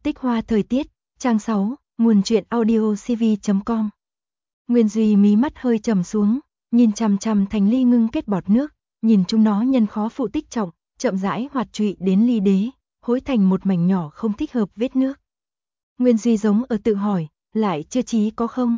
Tích hoa thời tiết, trang 6, nguồn truyện audio cv.com. Nguyên Duy mí mắt hơi trầm xuống, nhìn chằm chằm thành ly ngưng kết bọt nước, nhìn chúng nó nhân khó phụ tích trọng, chậm rãi hoạt trụy đến ly đế, hối thành một mảnh nhỏ không thích hợp vết nước. Nguyên Duy giống ở tự hỏi, lại chưa chí có không?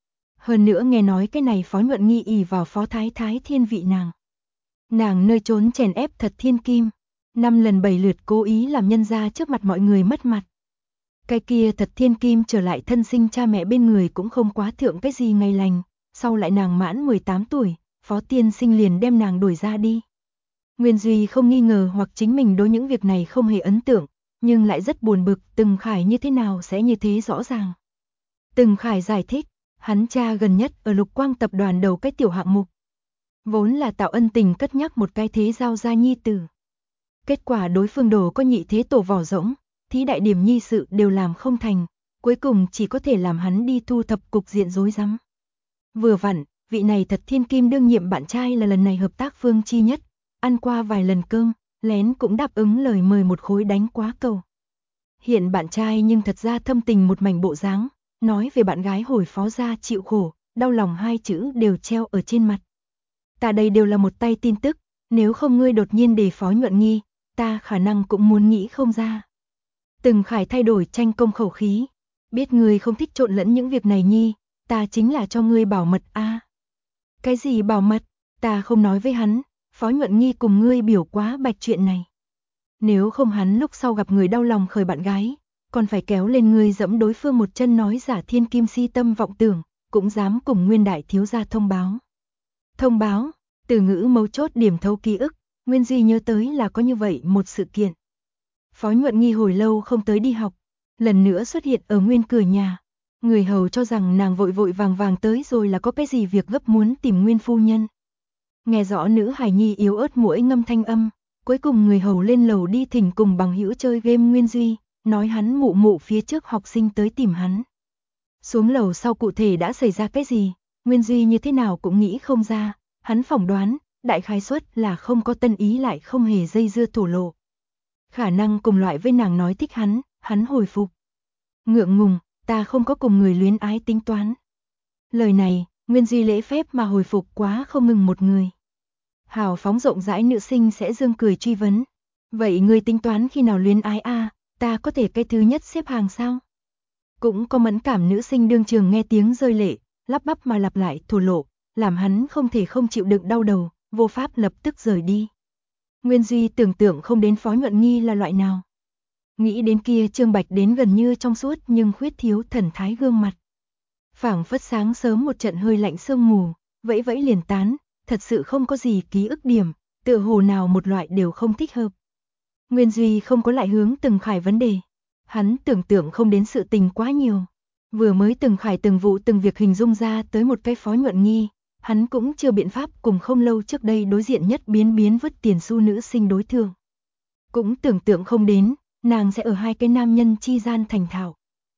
Hơn nữa nghe nói cái này Phó Nhuận Nghi ỷ vào Phó Thái Thái thiên vị nàng. Nàng nơi trốn chèn ép Thật Thiên Kim, 5 lần 7 lượt cố ý làm nhân ra trước mặt mọi người mất mặt. Cái kia Thật Thiên Kim trở lại thân sinh cha mẹ bên người cũng không quá thượng cái gì ngày lành, sau lại nàng mãn 18 tuổi, Phó Tiên Sinh liền đem nàng đuổi ra đi. Nguyên Duy không nghi ngờ hoặc chính mình đối những việc này không hề ấn tượng, nhưng lại rất buồn bực Từng Khải như thế nào sẽ như thế rõ ràng. Từng Khải giải thích, hắn cha gần nhất ở Lục Quang tập đoàn đầu cái tiểu hạng mục. Vốn là tạo ân tình cất nhắc một cái thế giao gia nhi tử. Kết quả đối phương đồ có nhị thế tổ vỏ rỗng, thí đại điểm nhi sự đều làm không thành, cuối cùng chỉ có thể làm hắn đi thu thập cục diện rối rắm. Vừa vặn, vị này Thật Thiên Kim đương nhiệm bạn trai là lần này hợp tác phương chi nhất, ăn qua vài lần cơm, lén cũng đáp ứng lời mời một khối đánh quá cầu. Hiện bạn trai nhưng thật ra thâm tình một mảnh bộ dáng, nói về bạn gái hồi Phó gia chịu khổ, đau lòng hai chữ đều treo ở trên mặt. Ta đây đều là một tay tin tức, nếu không ngươi đột nhiên đề Phó Nhuận Nghi, ta khả năng cũng muốn nghĩ không ra. Từng Khải thay đổi tranh công khẩu khí, biết ngươi không thích trộn lẫn những việc này nhi, ta chính là cho ngươi bảo mật a. Cái gì bảo mật, ta không nói với hắn, Phó Nhuận Nghi cùng ngươi biểu quá bạch chuyện này. Nếu không hắn lúc sau gặp người đau lòng khởi bạn gái, còn phải kéo lên ngươi dẫm đối phương một chân nói giả Thiên Kim si tâm vọng tưởng, cũng dám cùng Nguyên đại thiếu gia thông báo. Thông báo, từ ngữ mấu chốt điểm thấu ký ức, Nguyên Duy nhớ tới là có như vậy một sự kiện. Phó Nhuận Nghi hồi lâu không tới đi học, lần nữa xuất hiện ở Nguyên cửa nhà. Người hầu cho rằng nàng vội vội vàng vàng tới rồi là có cái gì việc gấp muốn tìm Nguyên phu nhân. Nghe rõ nữ hài nhi yếu ớt muỗi ngâm thanh âm, cuối cùng người hầu lên lầu đi thỉnh cùng bằng hữu chơi game Nguyên Duy, nói hắn mụ mụ phía trước học sinh tới tìm hắn. Xuống lầu sau cụ thể đã xảy ra cái gì, Nguyên Duy như thế nào cũng nghĩ không ra, hắn phỏng đoán, đại khái suất là không có tân ý lại không hề dây dưa thổ lộ. Khả năng cùng loại với nàng nói thích hắn hồi phục. Ngượng ngùng, ta không có cùng người luyến ái tính toán. Lời này, Nguyên Duy lễ phép mà hồi phục quá không ngừng một người. Hào phóng rộng rãi nữ sinh sẽ dương cười truy vấn. Vậy người tính toán khi nào luyến ái a, ta có thể cái thứ nhất xếp hàng sao? Cũng có mẫn cảm nữ sinh đương trường nghe tiếng rơi lệ, lắp bắp mà lặp lại thổ lộ, làm hắn không thể không chịu đựng đau đầu, vô pháp lập tức rời đi. Nguyên Duy tưởng tượng không đến Phó Nhuận Nghi là loại nào. Nghĩ đến kia Trương Bạch đến gần như trong suốt nhưng khuyết thiếu thần thái gương mặt. Phảng phất sáng sớm một trận hơi lạnh sương mù, vẫy vẫy liền tán, thật sự không có gì ký ức điểm, tựa hồ nào một loại đều không thích hợp. Nguyên Duy không có lại hướng Từng Khải vấn đề. Hắn tưởng tượng không đến sự tình quá nhiều. Vừa mới Từng Khải từng vụ từng việc hình dung ra tới một cái Phó Nhuận Nghi, hắn cũng chưa biện pháp cùng không lâu trước đây đối diện nhất biến vứt tiền xu nữ sinh đối thương. Cũng tưởng tượng không đến, nàng sẽ ở hai cái nam nhân chi gian thành thạo.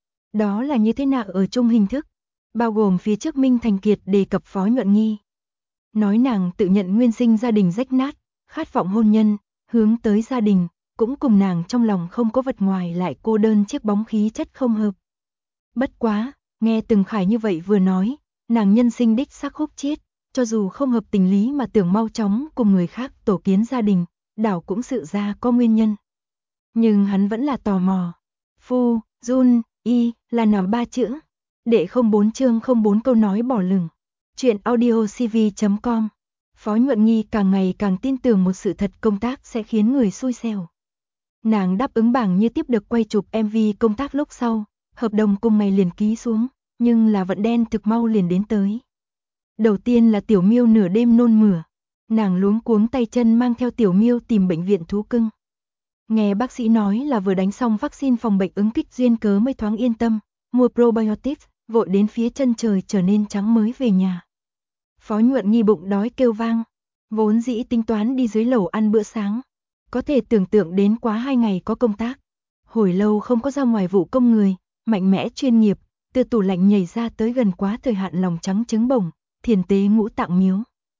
Đó là như thế nào ở chung hình thức, bao gồm phía trước Minh Thành Kiệt đề cập Phó Nhuận Nghi. Nói nàng tự nhận nguyên sinh gia đình rách nát, khát vọng hôn nhân, hướng tới gia đình, cũng cùng nàng trong lòng không có vật ngoài lại cô đơn chiếc bóng khí chất không hợp. Bất quá, nghe Từng Khải như vậy vừa nói, nàng nhân sinh đích xác khúc chiết, cho dù không hợp tình lý mà tưởng mau chóng cùng người khác tổ kiến gia đình, đảo cũng sự ra có nguyên nhân. Nhưng hắn vẫn là tò mò. Phu, Jun, Y, là nào 3 chữ? Để 04 chương 04 câu nói bỏ lửng. Chuyện audio cv.com. Phó Nhuận Nghi càng ngày càng tin tưởng một sự thật công tác sẽ khiến người xui xẻo. Nàng đáp ứng bảng như tiếp được quay chụp MV công tác lúc sau, hợp đồng cùng ngày liền ký xuống, nhưng là vận đen thực mau liền đến tới. Đầu tiên là Tiểu Miêu nửa đêm nôn mửa, nàng luống cuống tay chân mang theo Tiểu Miêu tìm bệnh viện thú cưng. Nghe bác sĩ nói là vừa đánh xong vaccine phòng bệnh ứng kích duyên cớ mới thoáng yên tâm, mua probiotics, vội đến phía chân trời trở nên trắng mới về nhà. Phó Nhuận Nghi bụng đói kêu vang, vốn dĩ tính toán đi dưới lầu ăn bữa sáng. Có thể tưởng tượng đến quá 2 ngày có công tác. Hồi lâu không có ra ngoài vụ công người, mạnh mẽ chuyên nghiệp, từ tủ lạnh nhảy ra tới gần quá thời hạn lòng trắng trứng bồng, thiền tế ngũ tạng miếu.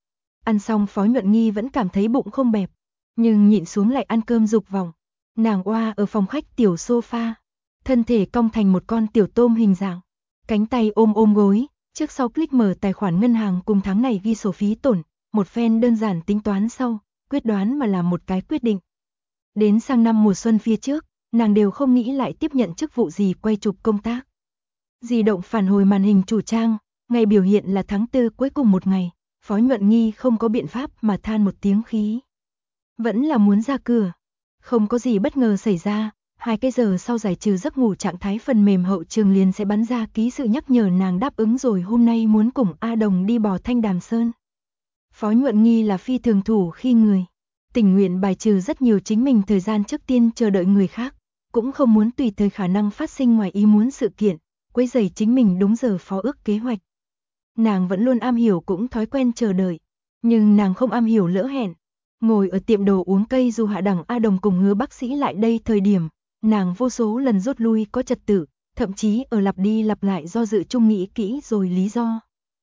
Ăn xong Phó Nhuận Nghi vẫn cảm thấy bụng không bẹp, nhưng nhịn xuống lại ăn cơm dục vọng. Nàng oa ở phòng khách tiểu sofa, thân thể cong thành một con tiểu tôm hình dạng, cánh tay ôm gối, trước sau click mở tài khoản ngân hàng cùng tháng này ghi sổ phí tổn, một phen đơn giản tính toán sau, quyết đoán mà làm một cái quyết định. Đến sang năm mùa xuân phía trước, nàng đều không nghĩ lại tiếp nhận chức vụ gì quay chụp công tác. Di động phản hồi màn hình chủ trang, ngày biểu hiện là tháng 4 cuối cùng một ngày, Phó Nhuận Nghi không có biện pháp mà than một tiếng khí. Vẫn là muốn ra cửa. Không có gì bất ngờ xảy ra, 2 cái giờ sau giải trừ giấc ngủ trạng thái phần mềm hậu trường liền sẽ bắn ra ký sự nhắc nhở nàng đáp ứng rồi hôm nay muốn cùng A Đồng đi bò Thanh Đàm Sơn. Phó Nhuận Nghi là phi thường thủ khi người, tình nguyện bài trừ rất nhiều chính mình thời gian trước tiên chờ đợi người khác, cũng không muốn tùy thời khả năng phát sinh ngoài ý muốn sự kiện, quấy rầy chính mình đúng giờ phó ước kế hoạch. Nàng vẫn luôn am hiểu cũng thói quen chờ đợi, nhưng nàng không am hiểu lỡ hẹn. Ngồi ở tiệm đồ uống cây dù Hạ Đẳng A Đồng cùng Hứa bác sĩ lại đây thời điểm, nàng vô số lần rút lui có trật tự, thậm chí ở lặp đi lặp lại do dự chung nghĩ kỹ rồi lý do.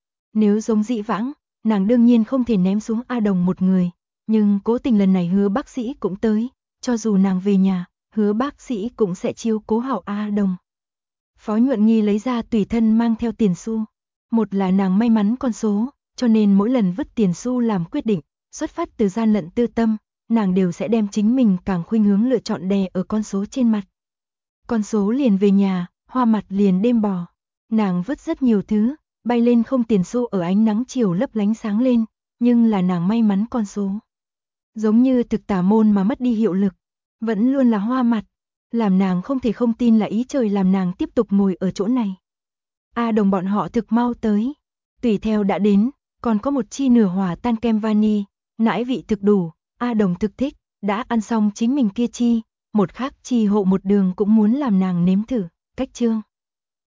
Nếu giống dĩ vãng, nàng đương nhiên không thể ném xuống A Đồng một người, nhưng cố tình lần này Hứa bác sĩ cũng tới, cho dù nàng về nhà, Hứa bác sĩ cũng sẽ chiếu cố hảo A Đồng. Phó Nhuận Nghi lấy ra tùy thân mang theo tiền xu, một là nàng may mắn con số, cho nên mỗi lần vứt tiền xu làm quyết định, xuất phát từ gian lận tư tâm, nàng đều sẽ đem chính mình càng khuynh hướng lựa chọn đè ở con số trên mặt. Con số liền về nhà, hoa mặt liền đêm bò. Nàng vứt rất nhiều thứ, bay lên không tiền xu ở ánh nắng chiều lấp lánh sáng lên, nhưng là nàng may mắn con số. Giống như thực tà môn mà mất đi hiệu lực, vẫn luôn là hoa mặt, làm nàng không thể không tin là ý trời làm nàng tiếp tục ngồi ở chỗ này. A Đồng bọn họ thực mau tới, tùy theo đã đến, còn có một chi nửa hòa tan kem vani, nãi vị thực đủ, A Đồng thực thích, đã ăn xong chính mình kia chi, một khác chi hộ một đường cũng muốn làm nàng nếm thử, cách chương.